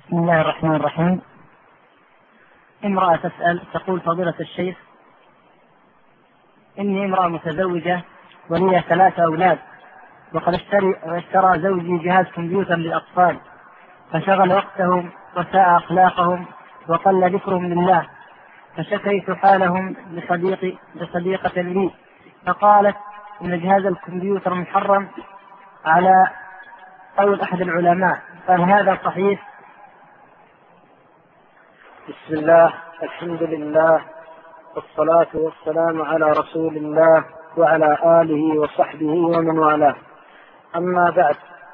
بسم الله الرحمن الرحيم. امرأة تسأل تقول: فضيلة الشيخ، إني امرأة متزوجة ولي 3 أولاد، وقد اشترى زوجي جهاز كمبيوتر للأطفال، فشغل وقتهم وساء أخلاقهم وقل ذكرهم لله، فشكيت حالهم لصديقة لي، فقالت إن جهاز الكمبيوتر محرم على قول أحد العلماء، فهل هذا صحيح؟ بسم الله، الحمد لله، والصلاة والسلام على رسول الله وعلى آله وصحبه ومن والاه. أما بعد،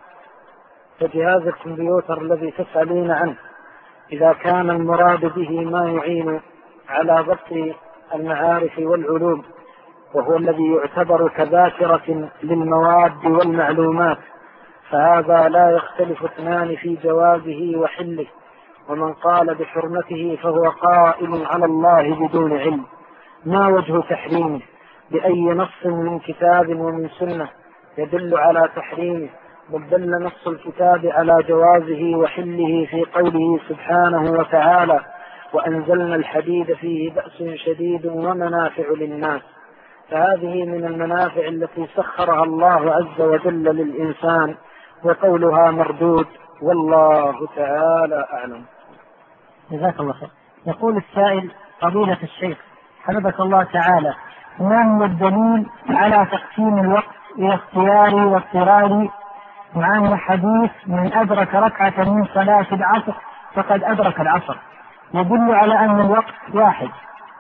فجهاز الكمبيوتر الذي تسألين عنه إذا كان المراد به ما يعين على ضبط المعارف والعلوم، وهو الذي يعتبر كذاكرة للمواد والمعلومات، فهذا لا يختلف 2 في جوازه وحله، ومن قال بحرمته فهو قائل على الله بدون علم. ما وجه تحريمه؟ بأي نص من كتاب ومن سنة يدل على تحريمه؟ بل دل نص الكتاب على جوازه وحله في قوله سبحانه وتعالى: وأنزلنا الحديد فيه بأس شديد ومنافع للناس. فهذه من المنافع التي سخرها الله عز وجل للإنسان، وقولها مردود، والله تعالى أعلم. جزاك الله خير. يقول السائل: فضيلة الشيخ حفظك الله تعالى، ما هو الدليل على تقسيم الوقت إلى اختياري واضطراري، مع أن حديث من أدرك ركعة من صلاة العصر فقد أدرك العصر يدل على أن الوقت واحد؟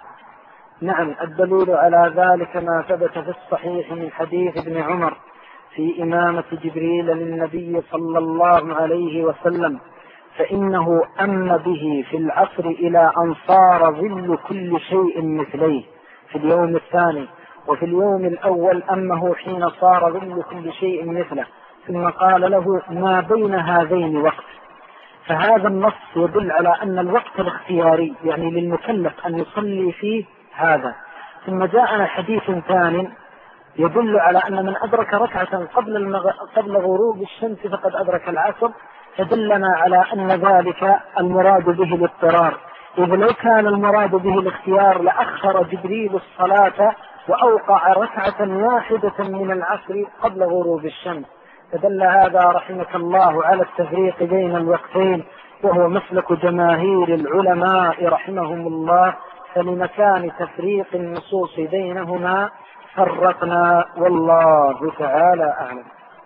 نعم، الدليل على ذلك ما ثبت في الصحيح من حديث ابن عمر في إمامة جبريل للنبي صلى الله عليه وسلم، فإنه أم به في العصر إلى أن صار ظل كل شيء مثليه في اليوم الثاني، وفي اليوم الأول أمه حين صار ظل كل شيء مثله، ثم قال له: ما بين هذين وقت. فهذا النص يدل على أن الوقت الاختياري، يعني للمكلف أن يصلي فيه هذا. ثم جاءنا حديث ثاني يدل على أن من أدرك ركعة قبل غروب الشمس فقد أدرك العصر، فدلنا على أن ذلك المراد به الاضطرار، إذ لو كان المراد به الاختيار لأخر جبريل الصلاة وأوقع ركعة واحدة من العصر قبل غروب الشمس. فدل هذا رحمك الله على التفريق بين الوقتين، وهو مسلك جماهير العلماء رحمهم الله، فلمكان تفريق النصوص بينهما فرقنا، والله تعالى أعلم.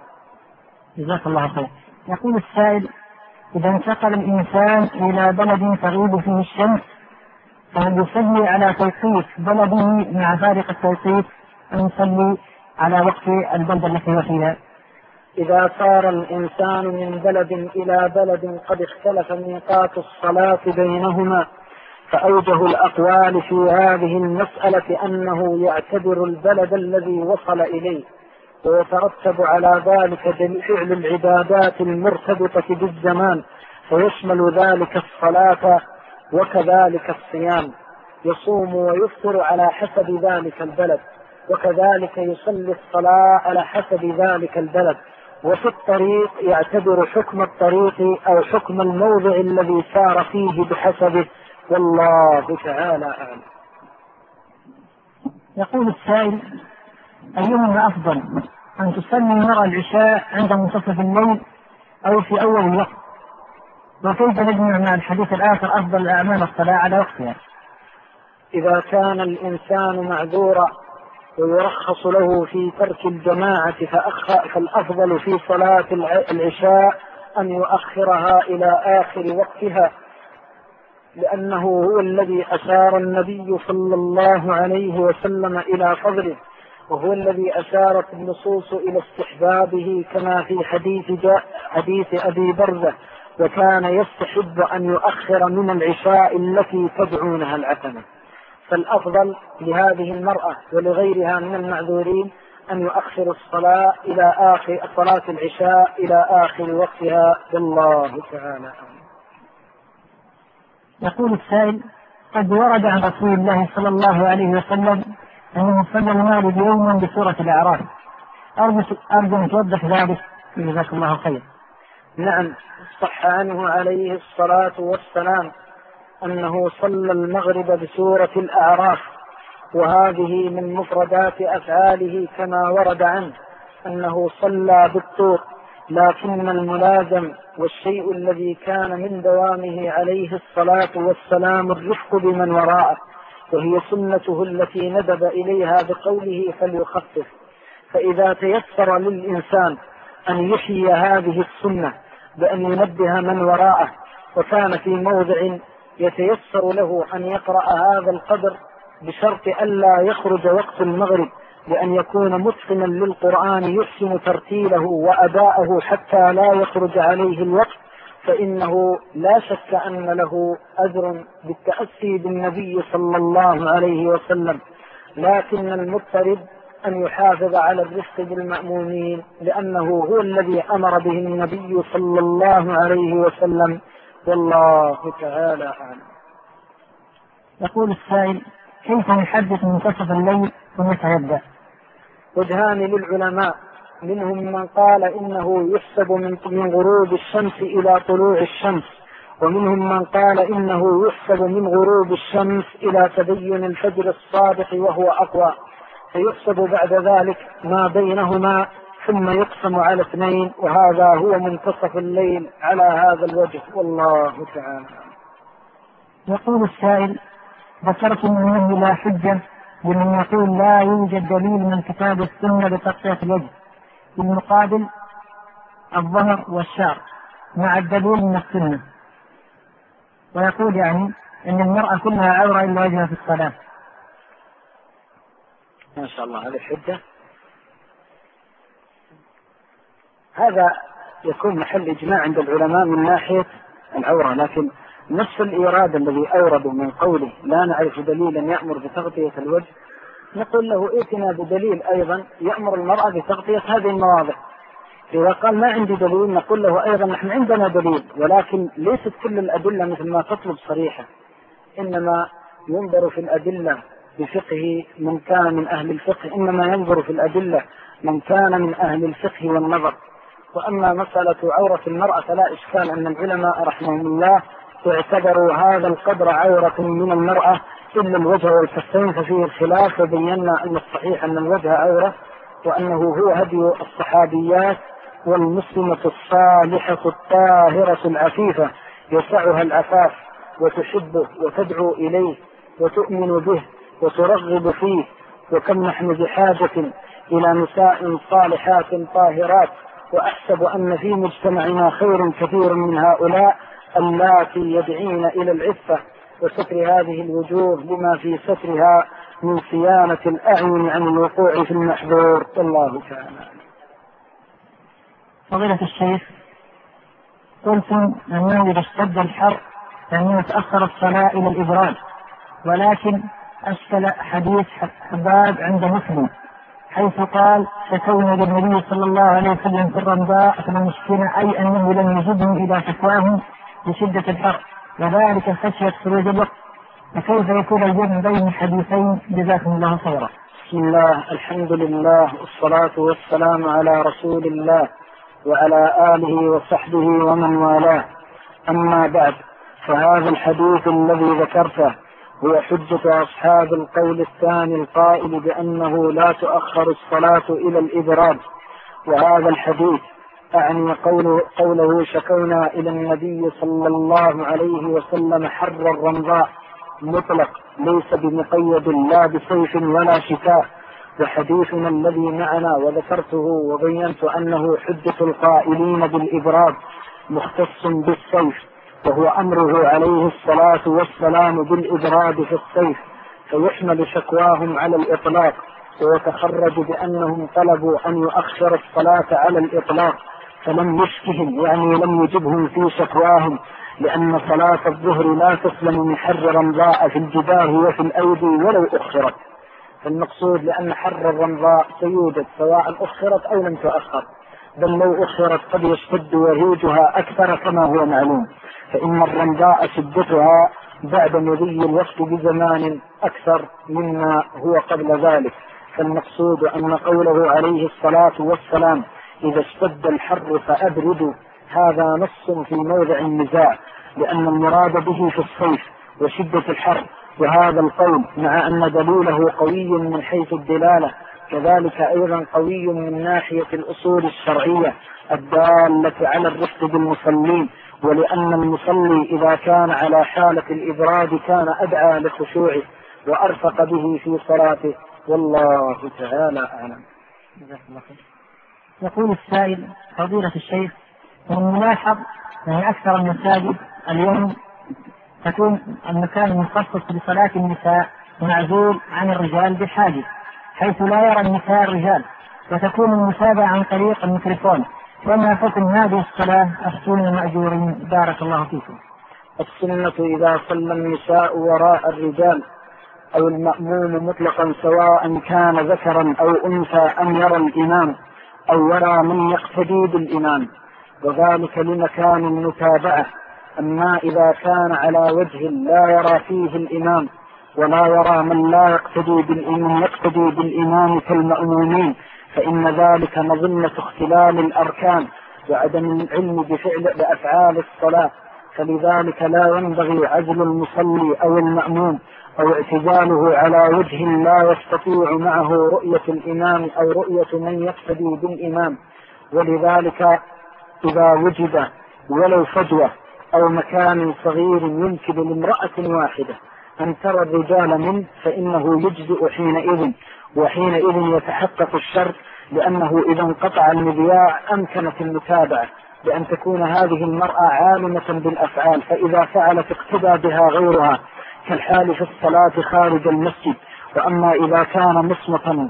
جزاك الله خير. يقول السائل: إذا انتقل الإنسان إلى بلد تغيب فيه الشمس، فهل يصلي على توقيت بلده مع فارق التوقيت، أم يصلي على وقت البلد التي هو فيها؟ إذا صار الإنسان من بلد إلى بلد قد اختلف ميقات الصلاة بينهما، فأوجه الأقوال في هذه المسألة أنه يعتبر البلد الذي وصل إليه، ويترتب على ذلك فعل العبادات المرتبطة بالزمان، فيشمل ذلك الصلاة وكذلك الصيام، يصوم ويفطر على حسب ذلك البلد، وكذلك يصلي الصلاة على حسب ذلك البلد. وفي الطريق يعتبر حكم الطريق أو حكم الموضع الذي سار فيه بحسبه، والله تعالى أعلم. يقول السائل: أيهما أفضل، أن تصلي المرأة العشاء عند منتصف الليل أو في أول الوقت؟ وكيف نجمع مع الحديث الآخر أفضل الأعمال الصلاة على وقتها؟ إذا كان الإنسان معذورا ويرخص له في ترك الجماعة فالأفضل في صلاة العشاء أن يؤخرها إلى آخر وقتها، لأنه هو الذي أشار النبي صلى الله عليه وسلم إلى فضله، وهو الذي أشارت النصوص إلى استحبابه، كما في حديث أبي برزة: وكان يستحب أن يؤخر من العشاء التي تدعونها العتمة. فالأفضل لهذه المرأة ولغيرها من المعذورين أن يؤخر الصلاة إلى آخر صلاة العشاء إلى آخر وقتها، والله تعالى أعلم. يقول السائل: قد ورد عن رسول الله صلى الله عليه وسلم أنه صلى المغرب يوما بسورة الأعراف، أرجو أن توضح ذلك، جزاك الله خير. نعم، صح عنه عليه الصلاة والسلام أنه صلى المغرب بسورة الأعراف، وهذه من مفردات أفعاله كما ورد عنه أنه صلى بالطور، لكن الملازم والشيء الذي كان من دوامه عليه الصلاة والسلام الرفق بمن وراءه، وهي سنته التي ندب إليها بقوله فليخفف. فإذا تيسر للإنسان أن يحيي هذه السنة بأن ينبه من وراءه، وكان في موضع يتيسر له أن يقرأ هذا القدر بشرط ألا يخرج وقت المغرب، لأن يكون متقنا للقرآن يحسن ترتيله وأداءه حتى لا يخرج عليه الوقت، فإنه لا شك أن له أجر بالتأسي بالنبي صلى الله عليه وسلم. لكن المضطرب أن يحافظ على الرفق بالمأمومين، لأنه هو الذي أمر به النبي صلى الله عليه وسلم، والله تعالى أعلم. يقول السائل: كيف نحدث منتصف الليل ومتى يبدأ؟ وجهان للعلماء، منهم من قال إنه يحسب من غروب الشمس إلى طلوع الشمس، ومنهم من قال إنه يحسب من غروب الشمس إلى تبين الفجر الصادق وهو أقوى، فيحسب بعد ذلك ما بينهما ثم يقسم على 2، وهذا هو منتصف الليل على هذا الوجه، والله تعالى. يقول السائل: ذكرتم أنه لا حجة لمن يقول لا يوجد دليل من كتاب السنة لتغطية الوجه، بالمقابل الظهر والشعر مع الدليل من السنة، ويقول يعني أن المرأة كلها عورة إلا وجهها في الصلاة. ما شاء الله، هذه الحجة، هذا يكون محل إجماع عند العلماء من ناحية العورة، لكن نفس الإيراد الذي أورده من قوله لا نعرف دليلا يأمر بتغطية الوجه، نقول له ائتنا بدليل أيضا يأمر المرأة بتغطية هذه المواضع. إذا قال ما عندي دليل نقول له أيضا نحن عندنا دليل، ولكن ليست كل الأدلة مثل ما تطلب صريحة، إنما ينظر في الأدلة بفقه من كان من أهل الفقه، إنما ينظر في الأدلة من كان من أهل الفقه والنظر. وأما مسألة عورة المرأة فلا إشكال أن العلماء رحمهم الله اعتبروا هذا القدر عورة من المرأة إلا الوجه والكفين، ففيه الخلاف، وبينا أن الصحيح أن الوجه عورة، وأنه هو هدي الصحابيات والمسلمة الصالحة الطاهرة العفيفة يسعها العفاف وتحبه وتدعو إليه وتؤمن به وترغب فيه. وكم نحن بحاجة إلى نساء صالحات طاهرات، وأحسب أن في مجتمعنا خير كثير من هؤلاء اللاتي يدعين إلى العفة وستر هذه الوجوه لما في سترها من صيانة الأعين عن الوقوع في المحظور، والله تعالى. فضيلة الشيخ، قلتم أنه إذا اشتد الحر فإنه تأخر الصلاة إلى الإبراد، ولكن أشكل حديث حباب عند مسلم حيث قال: شكونا للنبي صلى الله عليه وسلم في الرمضاء فالمشكلة أي أنه لم يجدهم إلى شكواهم بشدة الحر، وذلك خشية خروج الوقت، فكيف يكون الجمع بين الحديثين؟ جزاكم الله خيرا. بسم الله، الحمد لله، والصلاة والسلام على رسول الله وعلى آله وصحبه ومن والاه. أما بعد، فهذا الحديث الذي ذكرته هو حجة أصحاب القول الثاني القائل بأنه لا تؤخر الصلاة إلى الإبراد. وهذا الحديث أعني قوله شكونا إلى النبي صلى الله عليه وسلم حر الرمضاء مطلق، ليس بمقيد لا بصيف ولا شتاء. وحديثنا الذي معنا وذكرته وبينت أنه حجة القائلين بالإبراد مختص بالصيف، وهو أمره عليه الصلاة والسلام بالإبراد في الصيف، فيحمل شكواهم على الإطلاق، ويتخرج بأنهم طلبوا أن يؤخر الصلاة على الإطلاق، فلم يشكهم يعني لم يجبهم في شكواهم، لأن صلاة الظهر لا تسلم من حر رمضاء في الجباه وفي الأيدي ولو أخرت. فالمقصود لأن حر الرمضاء سيوجد سواء أخرت أو لم تؤخر، بل لو أخرت قد يشتد وهيجها أكثر كما هو معلوم، فإن الرمضاء شدتها بعد مضي الوقت بزمان أكثر مما هو قبل ذلك. فالمقصود أن قوله عليه الصلاة والسلام إذا اشتد الحر فأبردوا، هذا نص في موضع النزاع، لأن المراد به في الصيف وشدة الحر، وهذا القول مع أن دليله قوي من حيث الدلالة كذلك أيضا قوي من ناحية الأصول الشرعية الدالة على الرفق بالمصلين، ولأن المصلي إذا كان على حالة الإبراد كان أدعى لخشوعه وأرفق به في صلاته، والله تعالى أعلم. يقول السائل: فضيلة الشيخ، من نلاحظ أن أكثر المساجد اليوم تكون المكان المخصص لصلاة النساء معزول عن الرجال بحاجز، حيث لا يرى النساء الرجال، وتكون المتابعة عن طريق الميكروفون، وما حكم هذه الصلاة؟ أفتونا مأجورين بارك الله فيكم. السنة إذا صلى النساء وراء الرجال أو المأموم مطلقا سواء كان ذكرا أو أنثى أن يرى الإمام أو يرى من يقتدي بالإمام، وذلك لمكان المتابعة. أما إذا كان على وجه لا يرى فيه الإمام ولا يرى من لا يقتدي بالإمام كالمأمومين، فإن ذلك مظنة اختلال الأركان وعدم العلم بأفعال الصلاة، فلذلك لا ينبغي عزل المصلي أو المأموم أو اعتزاله على وجه لا يستطيع معه رؤية الإمام أو رؤية من يقتدي بالإمام. ولذلك إذا وجد ولو فجوة أو مكان صغير يمكن لامرأة واحدة أن ترى الرجال منه فإنه يجزئ حينئذ، وحينئذ يتحقق الشرط، لأنه إذا انقطع المذياع أمكنت المتابعة، لأن تكون هذه المرأة عالمة بالأفعال، فإذا فعلت اقتدى بها غيرها كالحال في الصلاة خارج المسجد. وأما إذا كان مصمتا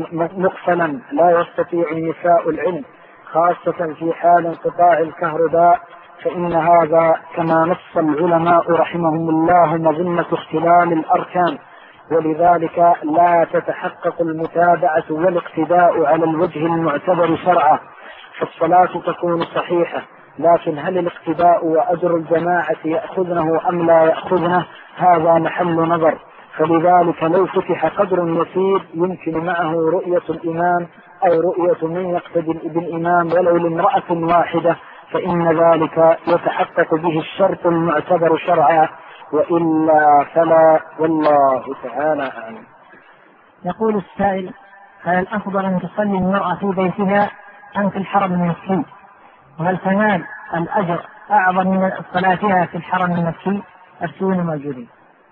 مقفلا لا يستطيع النساء العلم خاصة في حال انقطاع الكهرباء، فإن هذا كما نص العلماء رحمهم الله مظنة اختلال الأركان، ولذلك لا تتحقق المتابعة والاقتداء على الوجه المعتبر شرعا، فالصلاة تكون صحيحة، لكن هل الاقتداء وأجر الجماعة يأخذنه أم لا يأخذنه هذا محل نظر. فلذلك لو فتح قدر يسير يمكن معه رؤية الإمام أو رؤية من يقتدي بالإمام ولو لامرأة واحدة، فإن ذلك يتحقق به الشرط المعتبر شرعا، وإلا فلا، والله تعالى أعلم. يقول السائل: هل الأفضل أن تصلي المرأة في بيتها أم في الحرم المكي؟ وهل تنال الأجر أعظم من صلاتها في الحرم المكي؟ أفتونا مأجورين.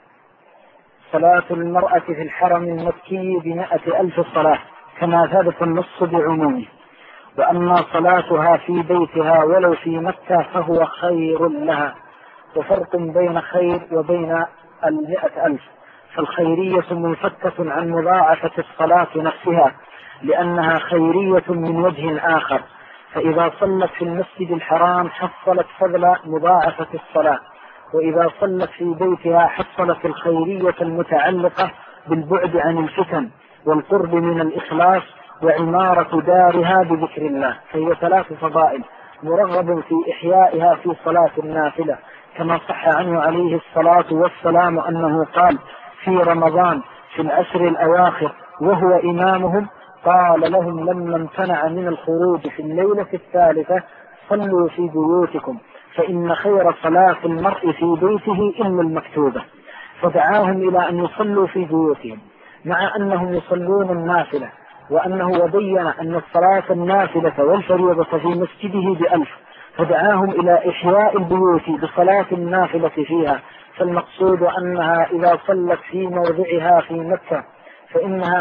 صلاة المرأة في الحرم المكي ب100,000 صلاة كما ثبت النص بعمومه، وأما صلاتها في بيتها ولو في مكة فهو خير لها، وفرق بين خير وبين 100,000، فالخيرية منفكة عن مضاعفة الصلاة نفسها لأنها خيرية من وجه آخر، فإذا صلت في المسجد الحرام حصلت فضل مضاعفة الصلاة، وإذا صلت في بيتها حصلت الخيرية المتعلقة بالبعد عن الفتن والقرب من الإخلاص وعمارة دارها بذكر الله، فهي 3 فضائل مرغب في إحيائها في صلاة النافلة، كما صح عنه عليه الصلاة والسلام أنه قال في رمضان في العشر الأواخر وهو إمامهم قال لهم لما امتنع من الخروج في الليلة 3 صلوا في بيوتكم فإن خير صلاة المرء في بيته إلا المكتوبة، فدعاهم إلى أن يصلوا في بيوتهم مع أنهم يصلون النافلة، وأنه وبين أن الصلاة النافلة والفريضة في مسجده ب1000، فدعاهم إلى إحياء البيوت بصلاة النافلة فيها، فالمقصود أنها إذا صلت في موضعها في مكة فإنها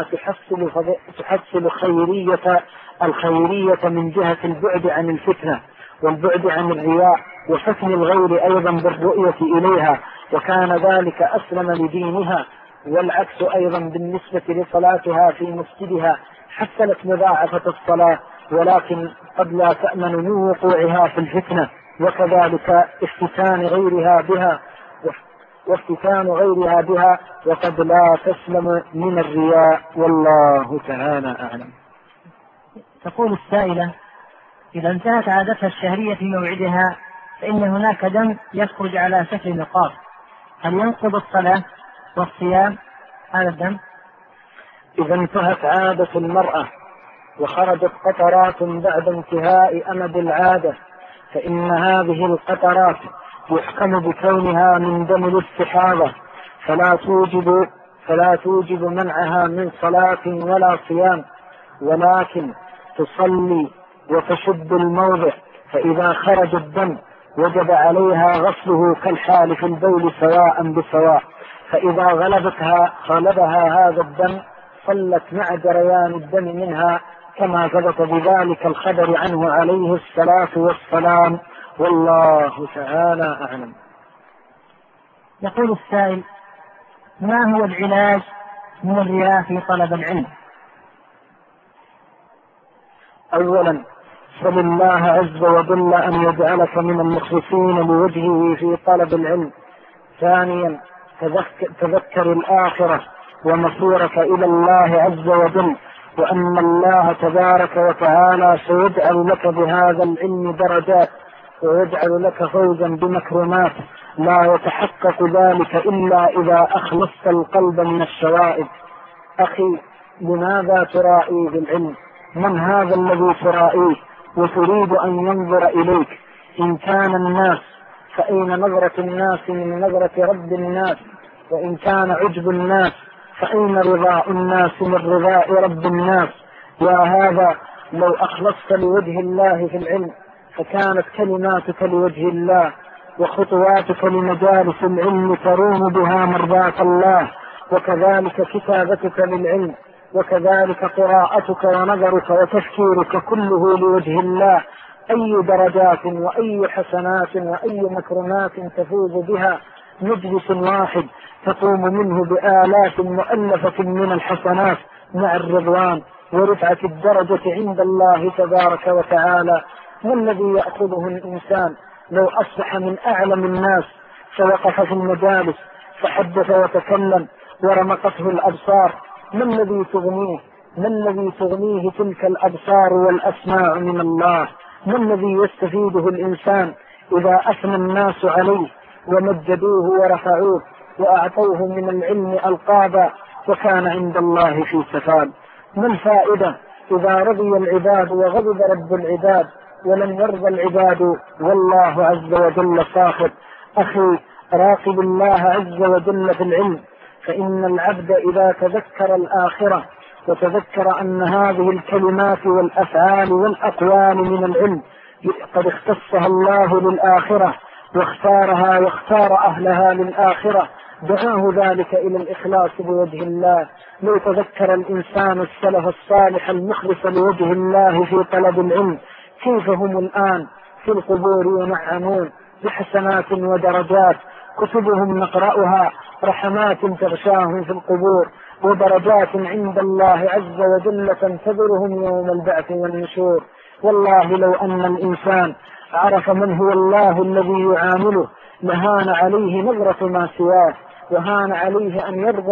تحصل الخيرية من جهة البعد عن الفتنة والبعد عن الرياء وفتن الغير أيضا بالرؤية إليها، وكان ذلك أسلم لدينها، والعكس أيضا بالنسبة لصلاتها في مسجدها حصلت مضاعفة الصلاة، ولكن قد لا تأمن من وقوعها في الفتنة، وكذلك افتتان غيرها بها وقد لا تسلم من الرياء، والله تعالى أعلم. تقول السائلة: إذا انتهت عادتها الشهرية في موعدها فإن هناك دم يخرج على شكل نقاط، هل ينقض الصلاة والصيام هذا الدم؟ إذا انتهت عادة المرأة وخرجت قطرات بعد انتهاء أمد العادة فإن هذه القطرات يحكم بكونها من دم الاستحاضة فلا توجب منعها من صلاة ولا صيام، ولكن تصلي وتشد الموضع، فإذا خرج الدم وجب عليها غسله كالحال في البول سواء بسواء، فإذا غلبها هذا الدم صلت مع جريان الدم منها كما ثبت بذلك الخبر عنه عليه الصلاة والسلام، والله تعالى أعلم. يقول السائل: ما هو العلاج من الرياء في طلب العلم؟ أولا سل الله عز وجل أن يجعلك من المخلصين لوجهه في طلب العلم. ثانيا تذكر الآخرة ومصيرك إلى الله عز وجل، وأن الله تبارك وتعالى سيجعل لك بهذا العلم درجات، ويجعل لك فوزا بمكرمات لا يتحقق ذلك إلا إذا أخلصت القلب من الشوائب. أخي، لماذا ترائي بالعلم؟ من هذا الذي ترائيه وتريد أن ينظر إليك؟ إن كان الناس فأين نظرة الناس من نظرة رب الناس؟ وإن كان عجب الناس فأين رضاء الناس من رضاء رب الناس؟ يا هذا، لو أخلصت لوجه الله في العلم فكانت كلماتك لوجه الله، وخطواتك لمجالس العلم تروم بها مرضاة الله، وكذلك كتابتك للعلم، وكذلك قراءتك ونظرك وتفكيرك كله لوجه الله. أي درجات وأي حسنات وأي مكرمات تفوز بها مجلس واحد تقوم منه بآلاف مؤلفة من الحسنات مع الرضوان ورفعة الدرجة عند الله تبارك وتعالى. ما الذي يأخذه الإنسان لو أصبح من أعلم الناس فوقف في المجالس فحدث وتكلم ورمقته الأبصار؟ ما الذي تغنيه تلك الأبصار والأسماع من الله؟ ما الذي يستفيده الإنسان إذا أثنى الناس عليه ومجدوه ورفعوه وأعطوه من العلم ألقابا وكان عند الله في سفال؟ ما الفائدة إذا رضي العباد وغضب رب العباد ولم يرضى العباد والله عز وجل ساخط؟ أخي، راقب الله عز وجل في العلم، فإن العبد إذا تذكر الآخرة وتذكر أن هذه الكلمات والأفعال والأقوال من العلم قد اختصها الله للآخرة واختارها واختار أهلها للآخرة، دعاه ذلك إلى الإخلاص بوجه الله. لو تذكر الإنسان السلف الصالح المخلص لوجه الله في طلب العلم كيف هم الآن في القبور ينعمون بحسنات ودرجات، كتبهم نقرأها رحمات تغشاهم في القبور ودرجات عند الله عز وجل تنتظرهم يوم البعث والنشور. والله لو أن الإنسان عرف من هو الله الذي يعامله لهان عليه نظرة ما سواه، وهان عليه أن يرضى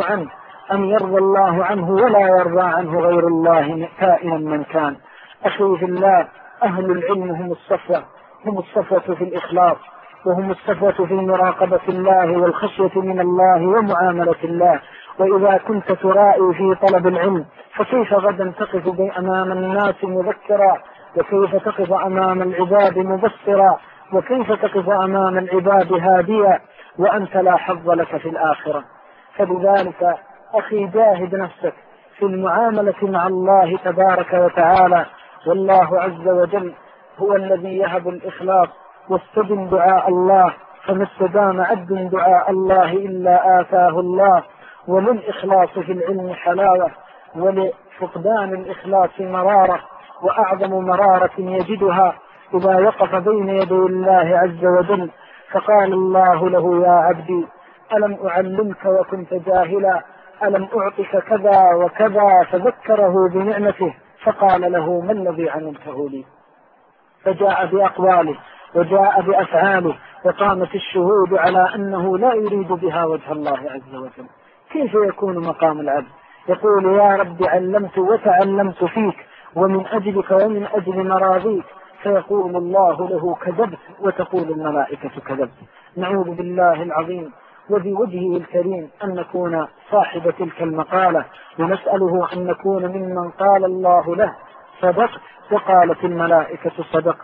الله عنه ولا يرضى عنه غير الله كائنا من كان. أخي في الله، أهل العلم هم الصفوة في الإخلاص، وهم الصفوة في مراقبة الله والخشية من الله ومعاملة الله. وإذا كنت ترائي في طلب العلم فكيف غدا تقف أمام الناس مذكرا، وكيف تقف أمام العباد مبصرا، وكيف تقف أمام العباد هاديا وأنت لا حظ لك في الآخرة؟ فلذلك أخي، جاهد نفسك في المعاملة مع الله تبارك وتعالى، والله عز وجل هو الذي يهب الإخلاص. واستدم دعاء الله، فما استدام عبد دعاء الله إلا آتاه الله. وللإخلاص في العلم حلاوة، ولفقدان الإخلاص مرارة، وأعظم مرارة يجدها إذا وقف بين يدي الله عز وجل فقال الله له: يا عبدي، ألم أعلمك وكنت جاهلا؟ ألم أعطك كذا وكذا؟ فذكره بنعمته فقال له: ما الذي علمته لي؟ فجاء بأقواله وجاء بأفعاله وقامت الشهود على أنه لا يريد بها وجه الله عز وجل. كيف يكون مقام العبد يقول: يا رب، علمت وتعلمت فيك ومن أجلك ومن أجل مراضيك، فيقول الله له: كذبت، وتقول الملائكة: كذبت. نعوذ بالله العظيم وبوجهه الكريم أن نكون صاحب تلك المقالة، ونسأله أن نكون ممن قال الله له: صدقت، وقالت الملائكة: صدقت.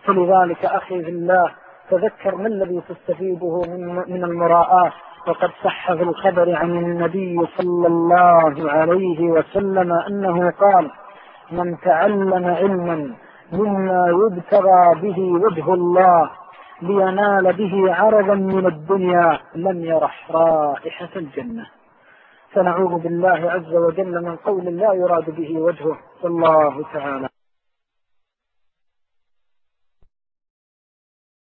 فلذلك أخي في الله تذكر ما الذي تستفيده من المراءة. وقد صح في الخبر عن النبي صلى الله عليه وسلم أنه قال: من تعلم علما مما يبتغى به وجه الله لينال به عرضا من الدنيا لم يرح رائحة الجنة. فنعوذ بالله عز وجل من قول لا يراد به وجهه. والله تعالى